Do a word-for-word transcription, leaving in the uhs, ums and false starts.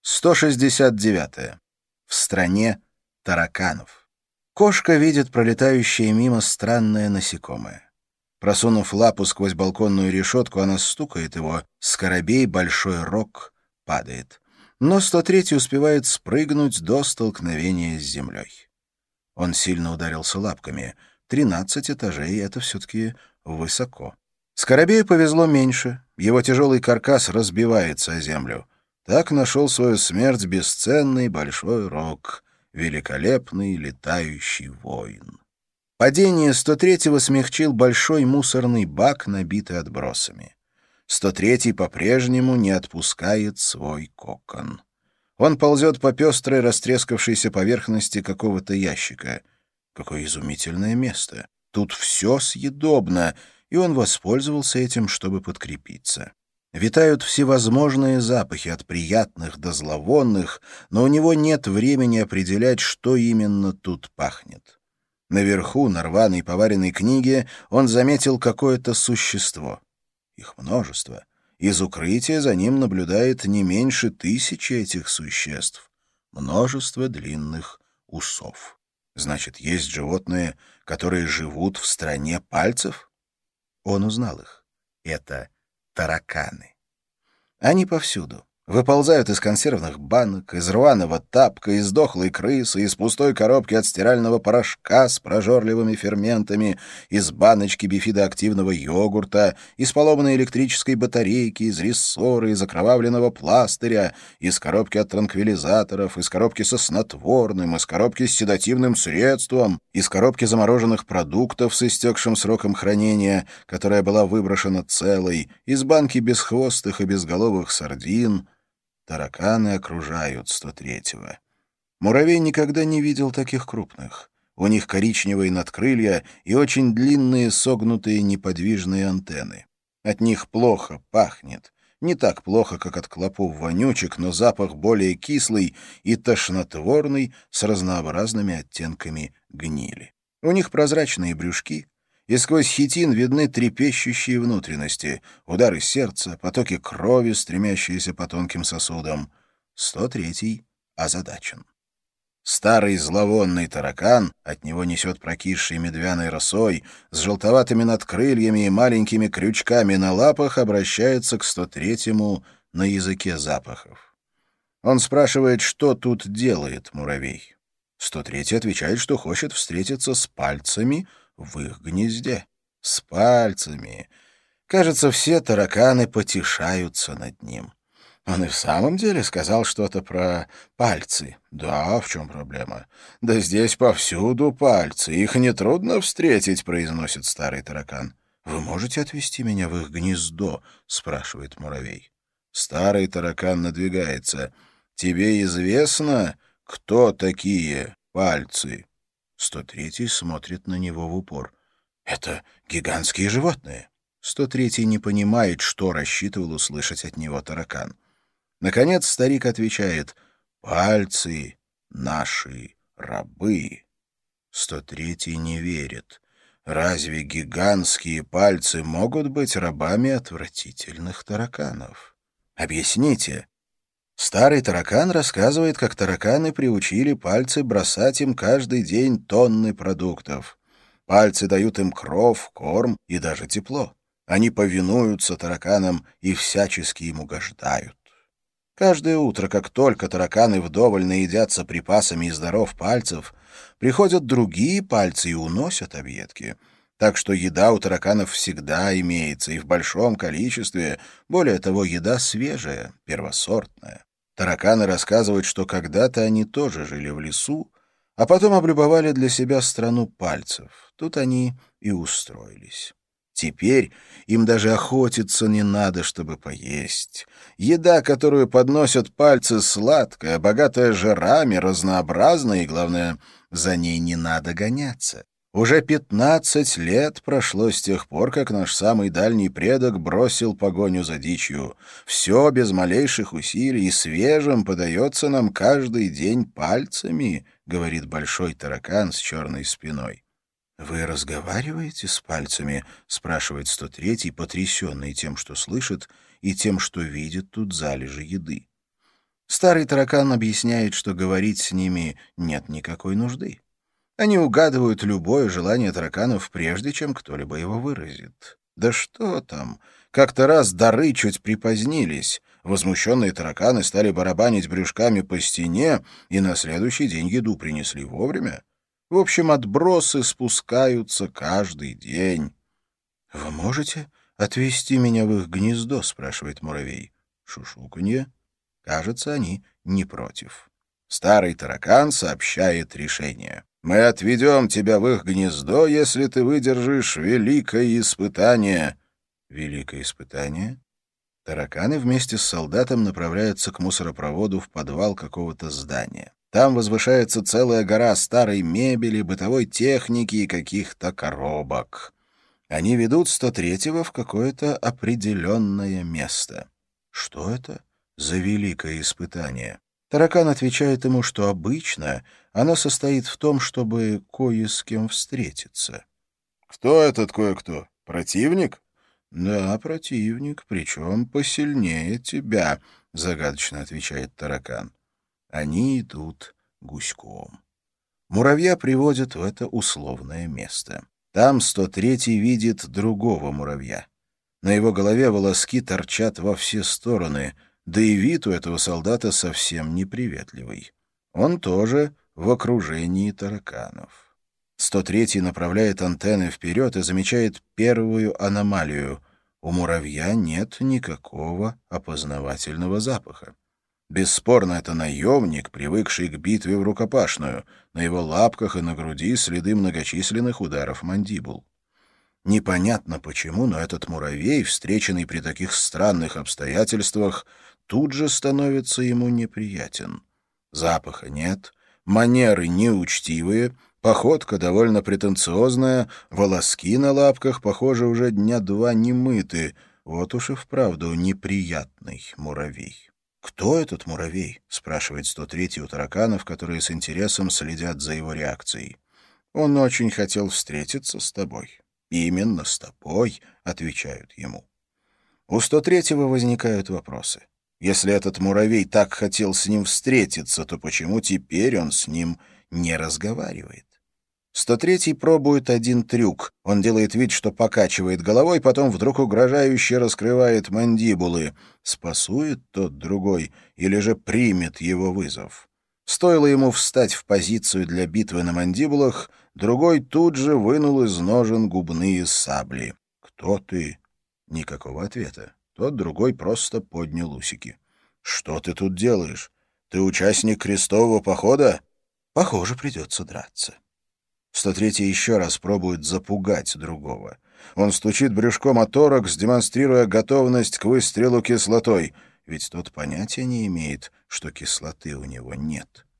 сто шестьдесят девятое. В стране тараканов. Кошка видит пролетающее мимо странное насекомое. Просунув лапу сквозь балконную решетку, она стукает его, скоробей большой рог падает. Но сто третий успевает спрыгнуть до столкновения с землей. Он сильно ударился лапками. Тринадцать этажей — это все-таки высоко. Скоробею повезло меньше. Его тяжелый каркас разбивается о землю. Так нашел свою смерть бесценный большой рог, великолепный летающий воин. Падение сто третьего смягчил большой мусорный бак, набитый отбросами. сто третий по-прежнему не отпускает свой кокон. Он ползет по пестрой растрескавшейся поверхности какого-то ящика. Какое изумительное место! Тут все съедобно, и он воспользовался этим, чтобы подкрепиться. Витают всевозможные запахи, от приятных до зловонных, но у него нет времени определять, что именно тут пахнет. Наверху, на рваной поваренной книге, он заметил какое-то существо. Их множество. Из укрытия за ним наблюдает не меньше тысячи этих существ. Множество длинных усов. Значит, есть животные, которые живут в стране пальцев? Он узнал их. Это тараканы. Они повсюду. Выползают из консервных банок, из рваного тапка, из дохлой крысы, из пустой коробки от стирального порошка с прожорливыми ферментами, из баночки бифидоактивного йогурта, из поломанной электрической батарейки, из рессора, из окровавленного пластыря, из коробки от транквилизаторов, из коробки со снотворным, из коробки с седативным средством, из коробки замороженных продуктов с истекшим сроком хранения, которая была выброшена целой, из банки бесхвостых и безголовых сардин. Тараканы окружают сто третьего. Муравей никогда не видел таких крупных. У них коричневые надкрылья и очень длинные согнутые неподвижные антенны. От них плохо пахнет. Не так плохо, как от клопов-вонючек, но запах более кислый и тошнотворный, с разнообразными оттенками гнили. У них прозрачные брюшки, и сквозь хитин видны трепещущие внутренности, удары сердца, потоки крови, стремящиеся по тонким сосудам. сто третий озадачен. Старый зловонный таракан, от него несет прокисшей медвяной росой, с желтоватыми надкрыльями и маленькими крючками на лапах, обращается к сто третьему на языке запахов. Он спрашивает, что тут делает муравей. сто третий отвечает, что хочет встретиться с пальцами в их гнезде. С пальцами. Кажется, все тараканы потешаются над ним. Он и в самом деле сказал что-то про пальцы. Да, в чем проблема? Да здесь повсюду пальцы. Их нетрудно встретить, произносит старый таракан. Вы можете отвезти меня в их гнездо? Спрашивает муравей. Старый таракан надвигается. Тебе известно, кто такие пальцы? сто третий смотрит на него в упор. Это гигантские животные. сто третий не понимает, что рассчитывал услышать от него таракан. Наконец старик отвечает: «Пальцы наши рабы». сто третий не верит. Разве гигантские пальцы могут быть рабами отвратительных тараканов? Объясните. Старый таракан рассказывает, как тараканы приучили пальцы бросать им каждый день тонны продуктов. Пальцы дают им кров, корм и даже тепло. Они повинуются тараканам и всячески им угождают. Каждое утро, как только тараканы вдоволь наедятся припасами из даров пальцев, приходят другие пальцы и уносят объедки. Так что еда у тараканов всегда имеется, и в большом количестве. Более того, еда свежая, первосортная. Тараканы рассказывают, что когда-то они тоже жили в лесу, а потом облюбовали для себя страну пальцев. Тут они и устроились. Теперь им даже охотиться не надо, чтобы поесть. Еда, которую подносят пальцы, сладкая, богатая жирами, разнообразная, и, главное, за ней не надо гоняться. Уже пятнадцать лет прошло с тех пор, как наш самый дальний предок бросил погоню за дичью. Все без малейших усилий и свежим подается нам каждый день пальцами, — говорит большой таракан с черной спиной. — Вы разговариваете с пальцами? — спрашивает сто третий, потрясенный тем, что слышит, и тем, что видит тут залежи еды. Старый таракан объясняет, что говорить с ними нет никакой нужды. Они угадывают любое желание тараканов, прежде чем кто-либо его выразит. Да что там! Как-то раз дары чуть припозднились. Возмущенные тараканы стали барабанить брюшками по стене, и на следующий день еду принесли вовремя. В общем, отбросы спускаются каждый день. — Вы можете отвезти меня в их гнездо? — спрашивает муравей. Шушуканье. Кажется, они не против. Старый таракан сообщает решение. «Мы отведем тебя в их гнездо, если ты выдержишь великое испытание». «Великое испытание?» Тараканы вместе с солдатом направляются к мусоропроводу в подвал какого-то здания. Там возвышается целая гора старой мебели, бытовой техники и каких-то коробок. Они ведут сто третьего в какое-то определенное место. Что это за великое испытание? Таракан отвечает ему, что обычно оно состоит в том, чтобы кое с кем встретиться. «Кто этот кое-кто? Противник?» «Да, противник, причем посильнее тебя», — загадочно отвечает таракан. Они идут гуськом. Муравья приводят в это условное место. Там сто третий видит другого муравья. На его голове волоски торчат во все стороны, да и вид у этого солдата совсем неприветливый. Он тоже в окружении тараканов. сто третий направляет антенны вперед и замечает первую аномалию. У муравья нет никакого опознавательного запаха. Бесспорно, это наемник, привыкший к битве в рукопашную. На его лапках и на груди следы многочисленных ударов мандибул. Непонятно почему, но этот муравей, встреченный при таких странных обстоятельствах, тут же становится ему неприятен. Запаха нет, манеры неучтивые, походка довольно претенциозная, волоски на лапках, похоже, уже дня два не мыты. Вот уж и вправду неприятный муравей. «Кто этот муравей?» — спрашивает сто третий у тараканов, которые с интересом следят за его реакцией. «Он очень хотел встретиться с тобой». «Именно с тобой», — отвечают ему. У сто третьего возникают вопросы. Если этот муравей так хотел с ним встретиться, то почему теперь он с ним не разговаривает? сто третий пробует один трюк. Он делает вид, что покачивает головой, потом вдруг угрожающе раскрывает мандибулы. Спасует тот другой или же примет его вызов? Стоило ему встать в позицию для битвы на мандибулах, другой тут же вынул из ножен губные сабли. «Кто ты?» Никакого ответа. Тот другой просто поднял усики. «Что ты тут делаешь? Ты участник крестового похода?» «Похоже, придется драться». сто третий еще раз пробует запугать другого. Он стучит брюшком о торакс, демонстрируя готовность к выстрелу кислотой, ведь тот понятия не имеет, что кислоты у него нет.